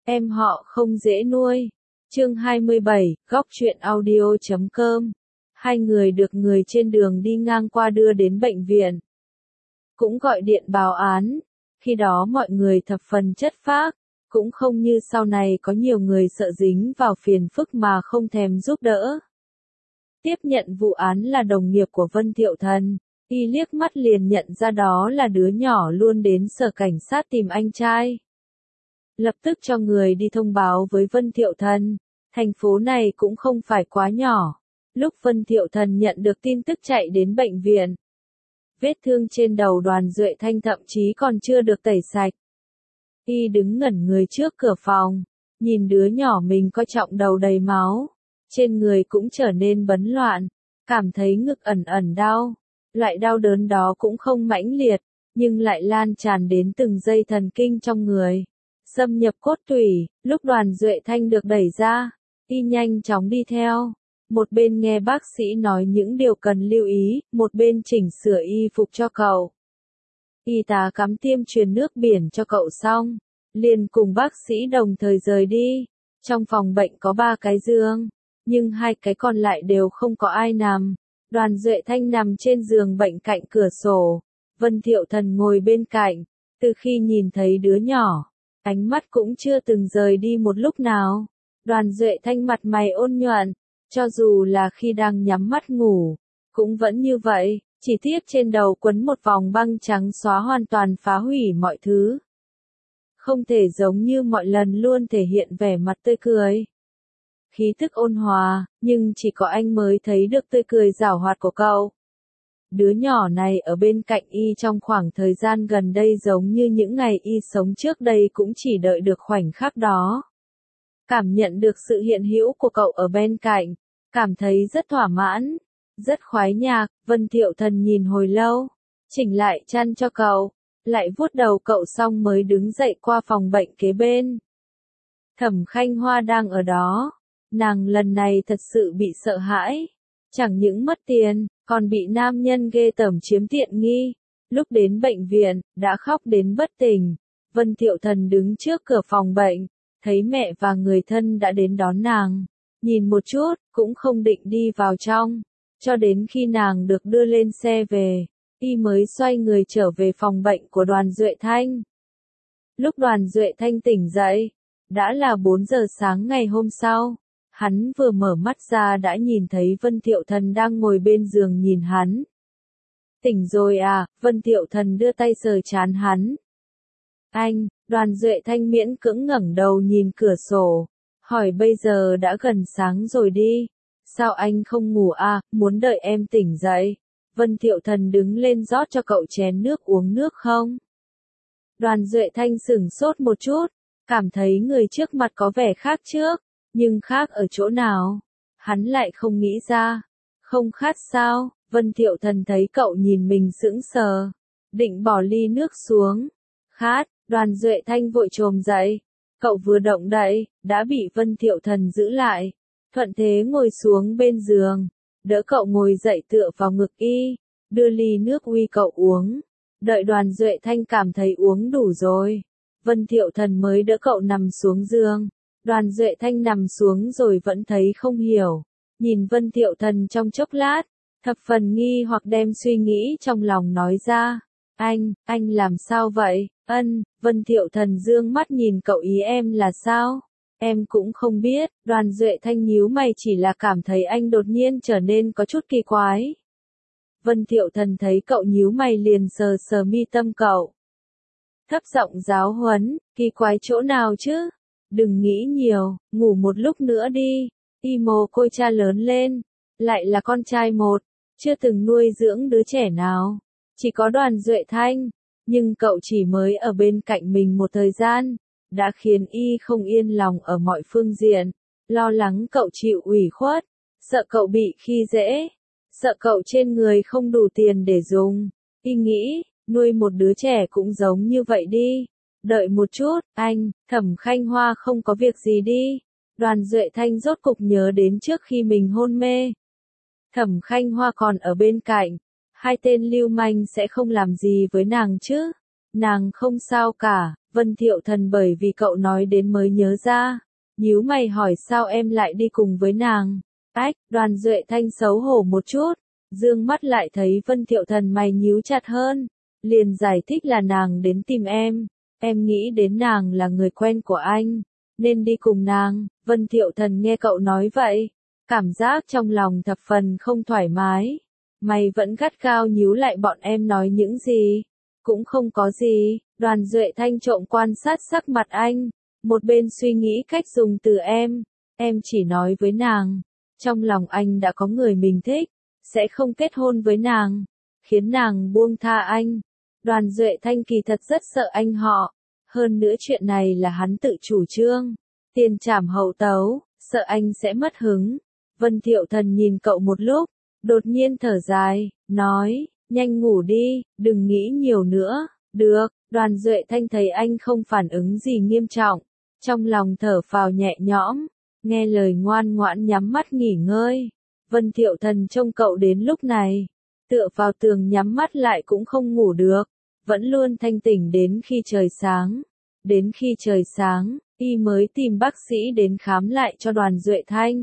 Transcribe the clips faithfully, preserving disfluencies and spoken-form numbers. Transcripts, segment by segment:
Em họ không dễ nuôi. Chương hai mươi bảy, góc truyện audio chấm com. Hai người được người trên đường đi ngang qua đưa đến bệnh viện. Cũng gọi điện báo án. Khi đó mọi người thập phần chất phác, cũng không như sau này có nhiều người sợ dính vào phiền phức mà không thèm giúp đỡ. Tiếp nhận vụ án là đồng nghiệp của Vân Thiệu Thần, y liếc mắt liền nhận ra đó là đứa nhỏ luôn đến sở cảnh sát tìm anh trai. Lập tức cho người đi thông báo với Vân Thiệu Thần, thành phố này cũng không phải quá nhỏ. Lúc Vân Thiệu Thần nhận được tin tức chạy đến bệnh viện. Vết thương trên đầu Đoàn Duệ Thanh thậm chí còn chưa được tẩy sạch. Y đứng ngẩn người trước cửa phòng, nhìn đứa nhỏ mình coi trọng đầu đầy máu, trên người cũng trở nên bấn loạn, cảm thấy ngực ẩn ẩn đau. Loại đau đớn đó cũng không mãnh liệt, nhưng lại lan tràn đến từng dây thần kinh trong người, xâm nhập cốt tủy. Lúc Đoàn Duệ Thanh được đẩy ra, y nhanh chóng đi theo, một bên nghe bác sĩ nói những điều cần lưu ý, một bên chỉnh sửa y phục cho cậu. Y tá cắm tiêm truyền nước biển cho cậu xong, liền cùng bác sĩ đồng thời rời đi. Trong phòng bệnh có ba cái giường, nhưng hai cái còn lại đều không có ai nằm. Đoàn Duệ Thanh nằm trên giường bệnh cạnh cửa sổ, Vân Thiệu Thần ngồi bên cạnh. Từ khi nhìn thấy đứa nhỏ, ánh mắt cũng chưa từng rời đi một lúc nào. Đoàn Duệ Thanh mặt mày ôn nhuận, cho dù là khi đang nhắm mắt ngủ, cũng vẫn như vậy, chỉ tiếc trên đầu quấn một vòng băng trắng xóa hoàn toàn phá hủy mọi thứ. Không thể giống như mọi lần luôn thể hiện vẻ mặt tươi cười, khí thức ôn hòa, nhưng chỉ có anh mới thấy được tươi cười giảo hoạt của cậu. Đứa nhỏ này ở bên cạnh y trong khoảng thời gian gần đây giống như những ngày y sống trước đây cũng chỉ đợi được khoảnh khắc đó. Cảm nhận được sự hiện hữu của cậu ở bên cạnh, cảm thấy rất thỏa mãn, rất khoái nhạc. Vân Thiệu Thần nhìn hồi lâu, chỉnh lại chăn cho cậu, lại vuốt đầu cậu xong mới đứng dậy qua phòng bệnh kế bên. Thẩm Khanh Hoa đang ở đó, nàng lần này thật sự bị sợ hãi, chẳng những mất tiền, còn bị nam nhân ghê tởm chiếm tiện nghi. Lúc đến bệnh viện, đã khóc đến bất tỉnh. Vân Thiệu Thần đứng trước cửa phòng bệnh, thấy mẹ và người thân đã đến đón nàng, nhìn một chút, cũng không định đi vào trong, cho đến khi nàng được đưa lên xe về, y mới xoay người trở về phòng bệnh của Đoàn Duệ Thanh. Lúc Đoàn Duệ Thanh tỉnh dậy, đã là bốn giờ sáng ngày hôm sau. Hắn vừa mở mắt ra đã nhìn thấy Vân Thiệu Thần đang ngồi bên giường nhìn hắn. Tỉnh rồi à? Vân Thiệu Thần đưa tay sờ trán hắn. Anh, Đoàn Duệ Thanh miễn cưỡng ngẩng đầu nhìn cửa sổ, hỏi bây giờ đã gần sáng rồi đi, sao anh không ngủ à, muốn đợi em tỉnh dậy? Vân Thiệu Thần đứng lên rót cho cậu chén nước uống nước không? Đoàn Duệ Thanh sửng sốt một chút, cảm thấy người trước mặt có vẻ khác trước, nhưng khác ở chỗ nào? Hắn lại không nghĩ ra. Không khát sao? Vân Thiệu Thần thấy cậu nhìn mình sững sờ, định bỏ ly nước xuống. Khát. Đoàn Duệ Thanh vội chồm dậy, cậu vừa động đậy, đã bị Vân Thiệu Thần giữ lại, thuận thế ngồi xuống bên giường, đỡ cậu ngồi dậy tựa vào ngực y, đưa ly nước uy cậu uống. Đợi Đoàn Duệ Thanh cảm thấy uống đủ rồi, Vân Thiệu Thần mới đỡ cậu nằm xuống giường. Đoàn Duệ Thanh nằm xuống rồi vẫn thấy không hiểu, nhìn Vân Thiệu Thần trong chốc lát, thập phần nghi hoặc đem suy nghĩ trong lòng nói ra. Anh, anh làm sao vậy? Ân, Vân Thiệu Thần dương mắt nhìn cậu, ý em là sao? Em cũng không biết. Đoàn Duệ Thanh nhíu mày, chỉ là cảm thấy anh đột nhiên trở nên có chút kỳ quái. Vân Thiệu Thần thấy cậu nhíu mày liền sờ sờ mi tâm cậu, thấp giọng giáo huấn, kỳ quái chỗ nào chứ? Đừng nghĩ nhiều, ngủ một lúc nữa đi. Y mồ côi cha lớn lên, lại là con trai một, chưa từng nuôi dưỡng đứa trẻ nào, chỉ có Đoàn Duệ Thanh, nhưng cậu chỉ mới ở bên cạnh mình một thời gian, đã khiến y không yên lòng ở mọi phương diện, lo lắng cậu chịu ủy khuất, sợ cậu bị khi dễ, sợ cậu trên người không đủ tiền để dùng. Y nghĩ, nuôi một đứa trẻ cũng giống như vậy đi. Đợi một chút, anh, Thẩm Khanh Hoa không có việc gì đi. Đoàn Duệ Thanh rốt cục nhớ đến trước khi mình hôn mê, Thẩm Khanh Hoa còn ở bên cạnh, hai tên lưu manh sẽ không làm gì với nàng chứ? Nàng không sao cả. Vân Thiệu Thần bởi vì cậu nói đến mới nhớ ra, nhíu mày hỏi sao em lại đi cùng với nàng. Ách, Đoàn Duệ Thanh xấu hổ một chút, dương mắt lại thấy Vân Thiệu Thần mày nhíu chặt hơn, liền giải thích là nàng đến tìm em, em nghĩ đến nàng là người quen của anh, nên đi cùng nàng. Vân Thiệu Thần nghe cậu nói vậy, cảm giác trong lòng thập phần không thoải mái, mày vẫn gắt gao nhíu lại bọn em nói những gì, cũng không có gì. Đoàn Duệ Thanh trộm quan sát sắc mặt anh, một bên suy nghĩ cách dùng từ em, em chỉ nói với nàng, trong lòng anh đã có người mình thích, sẽ không kết hôn với nàng, khiến nàng buông tha anh. Đoàn Duệ Thanh kỳ thật rất sợ anh họ, hơn nữa chuyện này là hắn tự chủ trương, tiền trảm hậu tấu, sợ anh sẽ mất hứng. Vân Thiệu Thần nhìn cậu một lúc, đột nhiên thở dài, nói, nhanh ngủ đi, đừng nghĩ nhiều nữa. Được. Đoàn Duệ Thanh thấy anh không phản ứng gì nghiêm trọng, trong lòng thở phào nhẹ nhõm, nghe lời ngoan ngoãn nhắm mắt nghỉ ngơi. Vân Thiệu Thần trông cậu đến lúc này, tựa vào tường nhắm mắt lại cũng không ngủ được, vẫn luôn thanh tỉnh đến khi trời sáng. Đến khi trời sáng, y mới tìm bác sĩ đến khám lại cho Đoàn Duệ Thanh.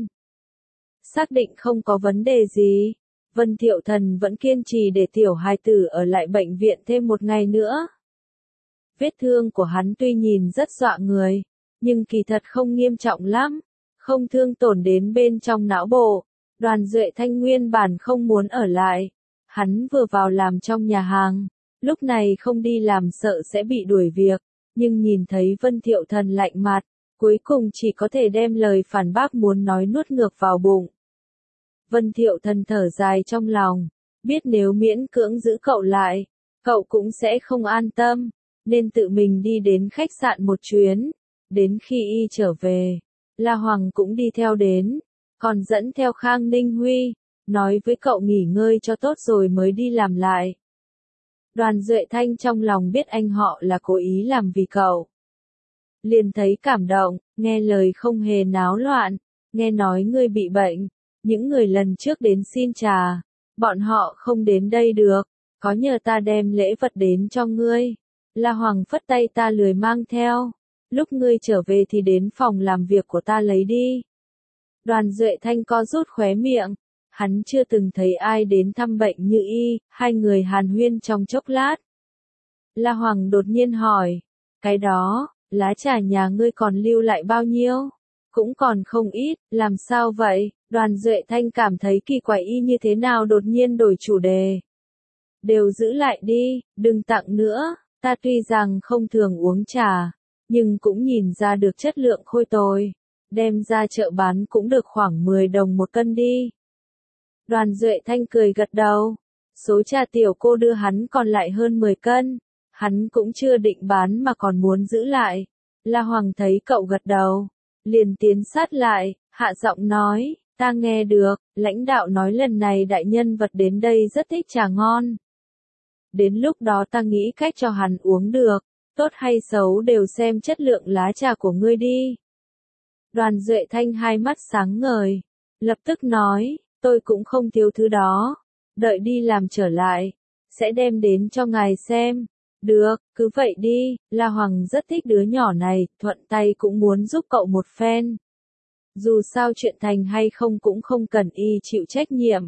Xác định không có vấn đề gì, Vân Thiệu Thần vẫn kiên trì để tiểu hài tử ở lại bệnh viện thêm một ngày nữa. Vết thương của hắn tuy nhìn rất dọa người, nhưng kỳ thật không nghiêm trọng lắm, không thương tổn đến bên trong não bộ. Đoàn Duệ Thanh nguyên bản không muốn ở lại, hắn vừa vào làm trong nhà hàng, lúc này không đi làm sợ sẽ bị đuổi việc, nhưng nhìn thấy Vân Thiệu Thần lạnh mặt, cuối cùng chỉ có thể đem lời phản bác muốn nói nuốt ngược vào bụng. Vân Thiệu Thần thở dài trong lòng, biết nếu miễn cưỡng giữ cậu lại, cậu cũng sẽ không an tâm, nên tự mình đi đến khách sạn một chuyến. Đến khi y trở về, La Hoàng cũng đi theo đến, còn dẫn theo Khang Ninh Huy, nói với cậu nghỉ ngơi cho tốt rồi mới đi làm lại. Đoàn Duệ Thanh trong lòng biết anh họ là cố ý làm vì cậu. Liền thấy cảm động, nghe lời không hề náo loạn, nghe nói ngươi bị bệnh, những người lần trước đến xin trà, bọn họ không đến đây được, có nhờ ta đem lễ vật đến cho ngươi. La Hoàng phất tay ta lười mang theo, lúc ngươi trở về thì đến phòng làm việc của ta lấy đi. Đoàn Duệ Thanh co rút khóe miệng, hắn chưa từng thấy ai đến thăm bệnh như y, hai người hàn huyên trong chốc lát. La Hoàng đột nhiên hỏi, cái đó, lá trà nhà ngươi còn lưu lại bao nhiêu? Cũng còn không ít, làm sao vậy? Đoàn Duệ Thanh cảm thấy kỳ quái y như thế nào đột nhiên đổi chủ đề. Đều giữ lại đi, đừng tặng nữa, ta tuy rằng không thường uống trà, nhưng cũng nhìn ra được chất lượng khôi tồi, đem ra chợ bán cũng được khoảng mười đồng một cân đi. Đoàn Duệ Thanh cười gật đầu, số trà tiểu cô đưa hắn còn lại hơn mười cân, hắn cũng chưa định bán mà còn muốn giữ lại. La Hoàng thấy cậu gật đầu, liền tiến sát lại, hạ giọng nói, ta nghe được, lãnh đạo nói lần này đại nhân vật đến đây rất thích trà ngon. Đến lúc đó ta nghĩ cách cho hắn uống được, tốt hay xấu đều xem chất lượng lá trà của ngươi đi. Đoàn Duệ Thanh hai mắt sáng ngời, lập tức nói, tôi cũng không thiếu thứ đó, đợi đi làm trở lại, sẽ đem đến cho ngài xem. Được, cứ vậy đi, La Hoàng rất thích đứa nhỏ này, thuận tay cũng muốn giúp cậu một phen. Dù sao chuyện thành hay không cũng không cần y chịu trách nhiệm.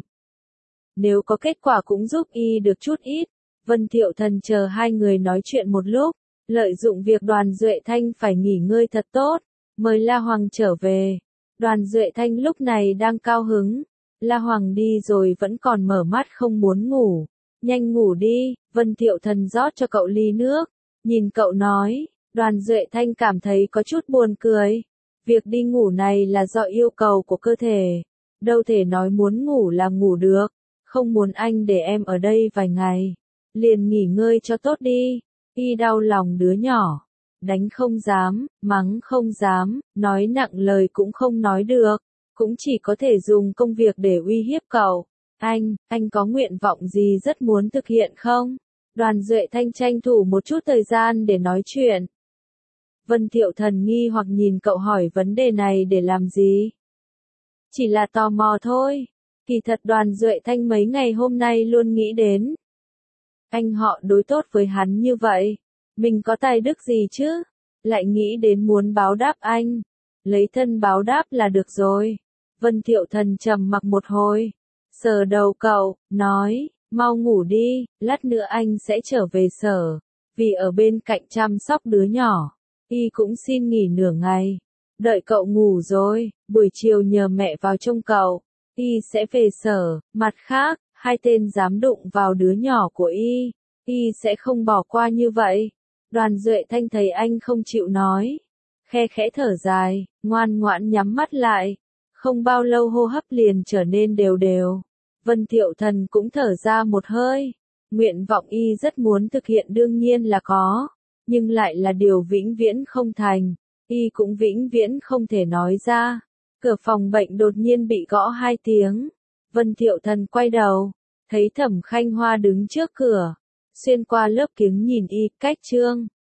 Nếu có kết quả cũng giúp y được chút ít. Vân Thiệu Thần chờ hai người nói chuyện một lúc, lợi dụng việc Đoàn Duệ Thanh phải nghỉ ngơi thật tốt, mời La Hoàng trở về. Đoàn Duệ Thanh lúc này đang cao hứng, La Hoàng đi rồi vẫn còn mở mắt không muốn ngủ. Nhanh ngủ đi, Vân Thiệu Thần rót cho cậu ly nước, nhìn cậu nói. Đoàn Duệ Thanh cảm thấy có chút buồn cười. Việc đi ngủ này là do yêu cầu của cơ thể, đâu thể nói muốn ngủ là ngủ được, không muốn anh để em ở đây vài ngày, liền nghỉ ngơi cho tốt đi. Y đau lòng đứa nhỏ, đánh không dám, mắng không dám, nói nặng lời cũng không nói được, cũng chỉ có thể dùng công việc để uy hiếp cậu. Anh, anh có nguyện vọng gì rất muốn thực hiện không? Đoàn Duệ Thanh tranh thủ một chút thời gian để nói chuyện. Vân Thiệu Thần nghi hoặc nhìn cậu hỏi vấn đề này để làm gì? Chỉ là tò mò thôi. Kỳ thật Đoàn Duệ Thanh mấy ngày hôm nay luôn nghĩ đến. Anh họ đối tốt với hắn như vậy, Mình có tài đức gì chứ? Lại nghĩ đến muốn báo đáp anh. Lấy thân báo đáp là được rồi. Vân Thiệu Thần trầm mặc một hồi. Sờ đầu cậu, nói, mau ngủ đi, lát nữa anh sẽ trở về sở. Vì ở bên cạnh chăm sóc đứa nhỏ, y cũng xin nghỉ nửa ngày. Đợi cậu ngủ rồi, buổi chiều nhờ mẹ vào trông cậu. Y sẽ về sở, mặt khác, hai tên dám đụng vào đứa nhỏ của y, y sẽ không bỏ qua như vậy. Đoàn Duệ Thanh thấy anh không chịu nói, khe khẽ thở dài, ngoan ngoãn nhắm mắt lại. Không bao lâu hô hấp liền trở nên đều đều. Vân Thiệu Thần cũng thở ra một hơi. Nguyện vọng y rất muốn thực hiện đương nhiên là có, nhưng lại là điều vĩnh viễn không thành, y cũng vĩnh viễn không thể nói ra. Cửa phòng bệnh đột nhiên bị gõ hai tiếng. Vân Thiệu Thần quay đầu, thấy Thẩm Khanh Hoa đứng trước cửa, xuyên qua lớp kiếng nhìn y, cách Trương